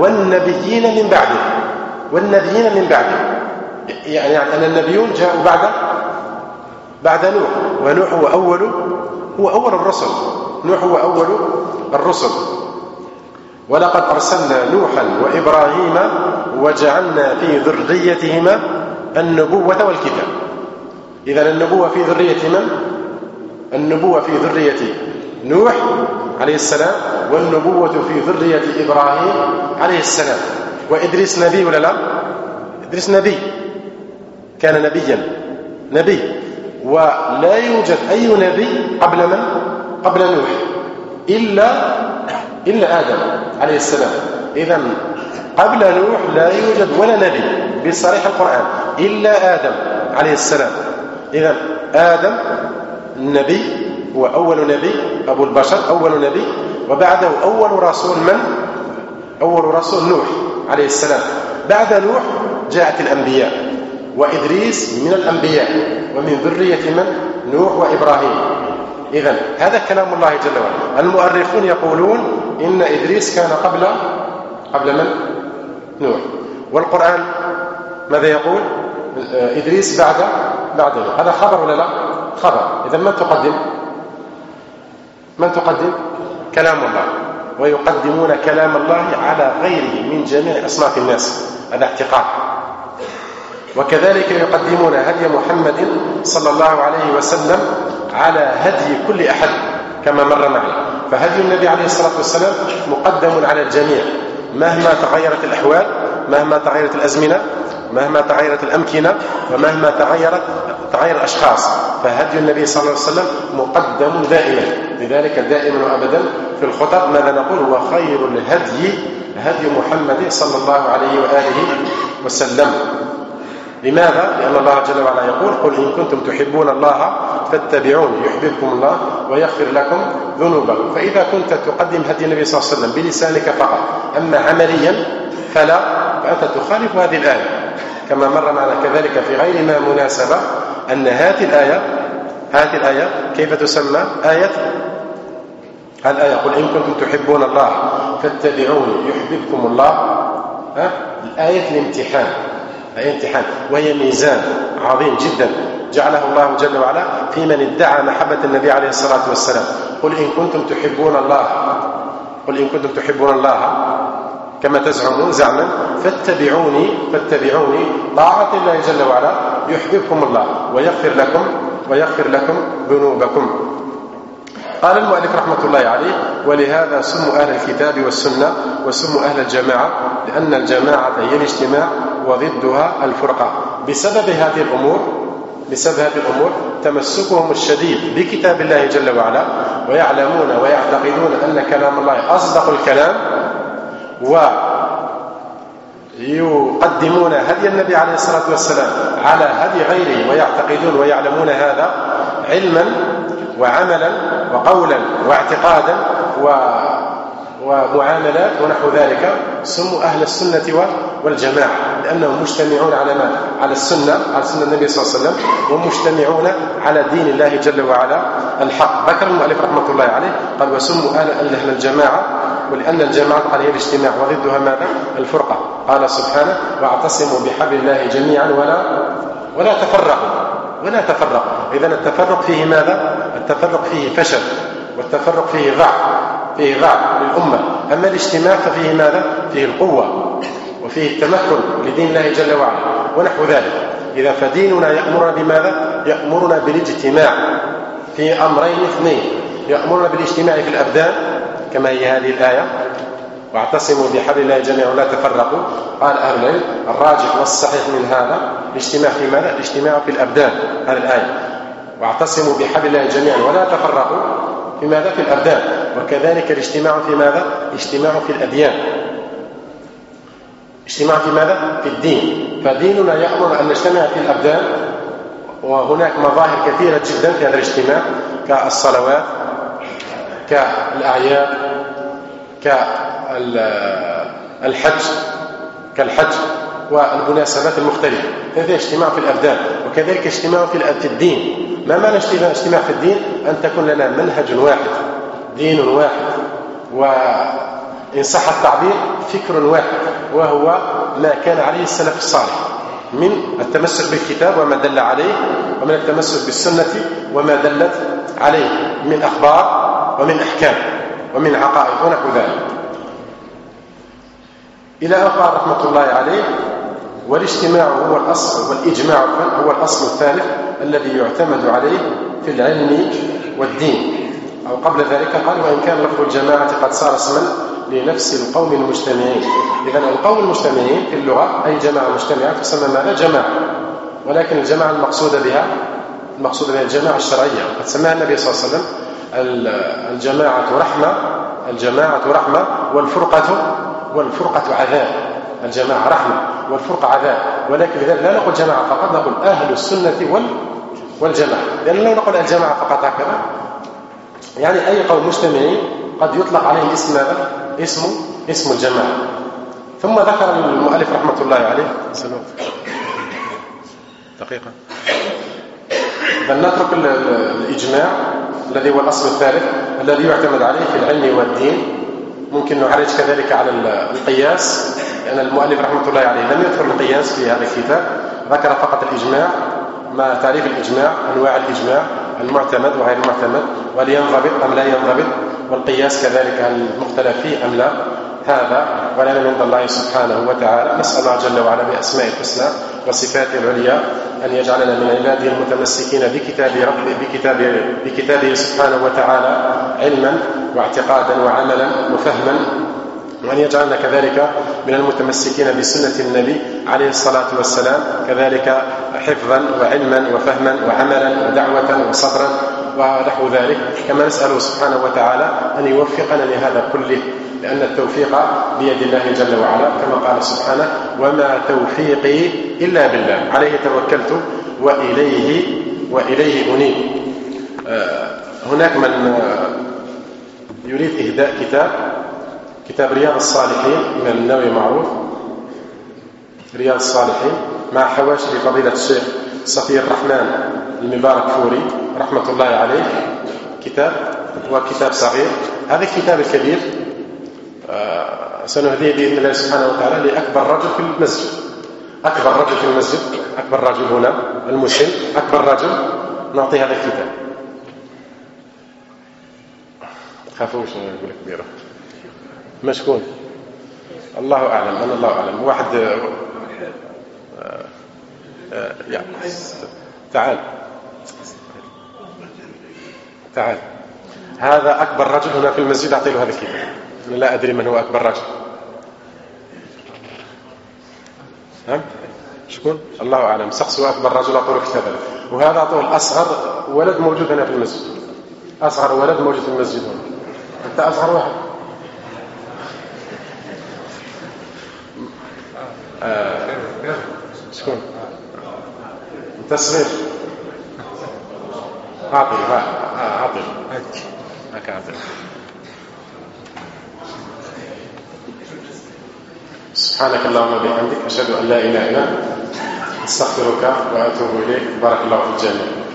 من بعده. يعني أن النبيون جاءوا بعد نوح، ونوح هو أول الرسل. نوح هو أول الرسل. ولقد أرسلنا نوحا وإبراهيم وجعلنا في ذريتهما النبوة والكتاب. إذن النبوة في ذرية من؟ النبوة في ذرية نوح عليه السلام، والنبوة في ذرية إبراهيم عليه السلام. وإدريس نبي ولا لا؟ إدريس نبي، كان نبي، ولا يوجد أي نبي قبل من؟ قبل نوح إلا آدم عليه السلام. إذن قبل نوح لا يوجد ولا نبي بصريح القرآن إلا آدم عليه السلام. إذن آدم النبي هو أول نبي، أبو البشر أول نبي، وبعده أول رسول من؟ أول رسول نوح عليه السلام. بعد نوح جاءت الأنبياء، وإدريس من الأنبياء ومن ذرية من؟ نوح وإبراهيم. إذن هذا كلام الله جل وعلا. المؤرخون يقولون إن إدريس كان قبل من؟ نوح. والقرآن ماذا يقول؟ إدريس بعد نوح. هذا خبر ولا لا؟ خبر. إذن من تقدم؟ كلام الله. ويقدمون كلام الله على غيره من جميع أصناف الناس، هذا اعتقاد. وكذلك يقدمون هدي محمد صلى الله عليه وسلم على هدي كل أحد كما مر معنا. فهدي النبي عليه الصلاة والسلام مقدم على الجميع مهما تغيرت الأحوال، مهما تغيرت الأزمنة، مهما تغيرت الأمكنة، ومهما تغير الأشخاص، فهدي النبي صلى الله عليه وسلم مقدم دائما. لذلك دائما وأبدا في الخطب ماذا نقول؟ وخير الهدي هدي محمد صلى الله عليه وآله وسلم. لماذا؟ لأن الله جل وعلا يقول: قل إن كنتم تحبون الله فاتبعوني يحببكم الله ويغفر لكم ذنوبكم. فإذا كنت تقدم هدي النبي صلى الله عليه وسلم بلسانك فقط، أما عمليا فأنت تخالف هذه الآية كما مر معنا كذلك في غير ما مناسبة أن هذه الآية كيف تسمى؟ آية قل إن كنتم تحبون الله فاتبعوني يحببكم الله. الآية الامتحان، وهي ميزان عظيم جدا جعله الله جل وعلا في من ادعى محبة النبي عليه الصلاة والسلام. قل إن كنتم تحبون الله كما تزعمون زعما فاتبعوني طاعة الله جل وعلا يحببكم الله ويغفر لكم ذنوبكم. قال المؤلف رحمة الله عليه: ولهذا سموا أهل الكتاب والسنة وسموا أهل الجماعة، لأن الجماعة هي الاجتماع وضدها الفرقة. بسبب هذه الأمور تمسكهم الشديد بكتاب الله جل وعلا، ويعلمون ويعتقدون أن كلام الله أصدق الكلام، ويقدمون هدي النبي عليه الصلاة والسلام على هدي غيره، ويعتقدون ويعلمون هذا علما وعملا وقولا واعتقادا ومعاملات ونحو ذلك. سموا أهل السنة والجماعة لأنهم مجتمعون على السنة النبي صلى الله عليه وسلم، ومجتمعون على دين الله جل وعلا الحق. ذكر المؤلف رحمة الله عليه قال: وسموا أهل الجماعة، ولأن الجماعة قال هي الاجتماع وضدها ماذا؟ الفرقة. قال سبحانه: واعتصموا بحبل الله جميعا ولا تفرقوا. إذن التفرق فيه ماذا؟ التفرق فيه فشل، والتفرق فيه ضعف للأمة. أما الاجتماع ففيه ماذا؟ فيه القوة وفيه التمكن لدين الله جل وعلا ونحو ذلك. إذا فديننا يأمرنا بماذا؟ يأمرنا بالاجتماع في أمرين اثنين: يأمرنا بالاجتماع في الأبدان كما هي هذه الآية: واعتصموا بحبل الله جميعا ولا تفرقوا. قال أهل العلم: الراجح والصحيح من هذا الاجتماع في ماذا؟ الاجتماع في الأبدان. هذه الآية: واعتصموا بحبل الله جميعا ولا تفرقوا في ماذا؟ في الأبدان. وكذلك الاجتماع في ماذا؟ اجتماع في الأديان. اجتماع في ماذا؟ في الدين. فديننا يأمر أن نجتمع في الأبدان، وهناك مظاهر كثيرة جدا في هذا الاجتماع، كالصلوات، كالأعياد، كالحج والمناسبات المختلفة. هذا اجتماع في الأبدان. وكذلك اجتماع في الدين. ما معنى اجتماع في الدين؟ أن تكون لنا منهج واحد، دين واحد، وإن صح التعبير فكر واحد، وهو ما كان عليه السلف الصالح من التمسك بالكتاب وما دل عليه، ومن التمسك بالسنة وما دلت عليه من أخبار ومن أحكام ومن عقائد ونحو ذلك. إلى أن قال رحمة الله عليه: والاجتماع هو الأصل، والإجماع هو الأصل الثالث الذي يعتمد عليه في العلم والدين. أو قبل ذلك قال: وإن كان لفظ الجماعة قد صار اسما لنفس القوم المجتمعين. إذن القوم المجتمعين في اللغة أي جماعة مجتمعة تسمى ماذا؟ جماعة. ولكن الجماعة المقصودة بها الجماعة الشرعية. قد سماها النبي صلى الله عليه وسلم الجماعة رحمة والفرقة عذاب. الجماعة رحمة والفرقة عذاب. ولكن لذلك لا نقول جماعة فقط، نقول أهل السنة والجماعة، لأن لا نقول الجماعة فقط هكذا، يعني أي قوم مجتمعين قد يطلق عليه اسم ماذا؟ اسم الجماعة. ثم ذكر المؤلف رحمة الله عليه دقيقة. فلنترك الإجماع الذي هو الأصل الثالث الذي يعتمد عليه في العلم والدين. ممكن نعرج كذلك على القياس، لأن المؤلف رحمة الله عليه لم يذكر القياس في هذا الكتاب، ذكر فقط الإجماع، ما تعريف الإجماع، أنواع الإجماع، المعتمد وغير المعتمد، وهل ينضبط أم لا ينضبط، والقياس كذلك هل مختلف فيه أم لا. هذا ولنا من الله سبحانه وتعالى. نسأل الله جل وعلا بأسماء الحسنى وصفاته العليا أن يجعلنا من عباده المتمسكين بكتابه سبحانه وتعالى علما واعتقادا وعملا وفهما، وأن يجعلنا كذلك من المتمسكين بسنة النبي عليه الصلاة والسلام، كذلك حفظا وعلما وفهما وعملا ودعوة وصبرا ونحو ذلك. كما نسأله سبحانه وتعالى أن يوفقنا لهذا كله، لأن التوفيق بيد الله جل وعلا، كما قال سبحانه: وما توفيقي إلا بالله عليه توكلت وإليه أنيب. هناك من يريد إهداء كتاب رياض الصالحين، إمام النووي معروف، رياض الصالحين، مع حواشي لفضيلة الشيخ صفي الرحمن المبارك فوري رحمة الله عليه. كتاب صغير. هذا الكتاب الكبير سنهديه بإذن الله سبحانه وتعالى لأكبر رجل في المسجد، أكبر رجل في المسجد، أكبر رجل هنا المسلم، أكبر رجل نعطي هذا الكتاب. تخافوش نقول كبيرة. مشكون؟ الله أعلم، أنا الله أعلم. واحد تعال تعال، هذا أكبر رجل هنا في المسجد، أعطي له هذا الكتاب. أنا لا أدري من هو أكبر رجل. ها؟ شكون؟ الله أعلم. سقسوا أكبر رجل أعطوه كتابا، وهذا أعطوه الأصغر ولد موجود هنا في المسجد، أصغر ولد موجود في المسجد هنا. أنت أصغر واحد. شكون؟ أنت صغير. أعطي هكا أعطي. سبحانك اللهم وبحمدك، أشهد أن لا إله إلا أنت، أستغفرك وأتوب إليك. بارك الله في الجميع.